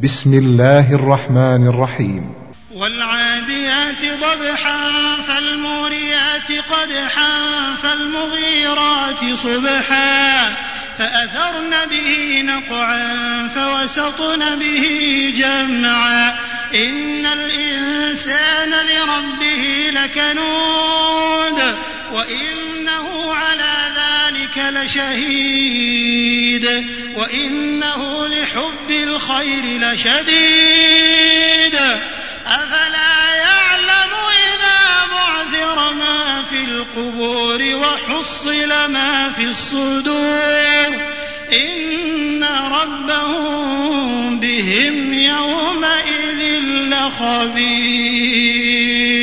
بسم الله الرحمن الرحيم. والعاديات ضبحا فالموريات قدحا فالمغيرات صبحا فأثرن به نقعا فوسطن به جمعا إن الإنسان لربه لكنود وإنه على ذلك لشهيد وإنه لحب الخير لشديد أفلا يعلم إذا بعثر ما في القبور وحصل ما في الصدور إن ربهم بهم يومئذ لخبير.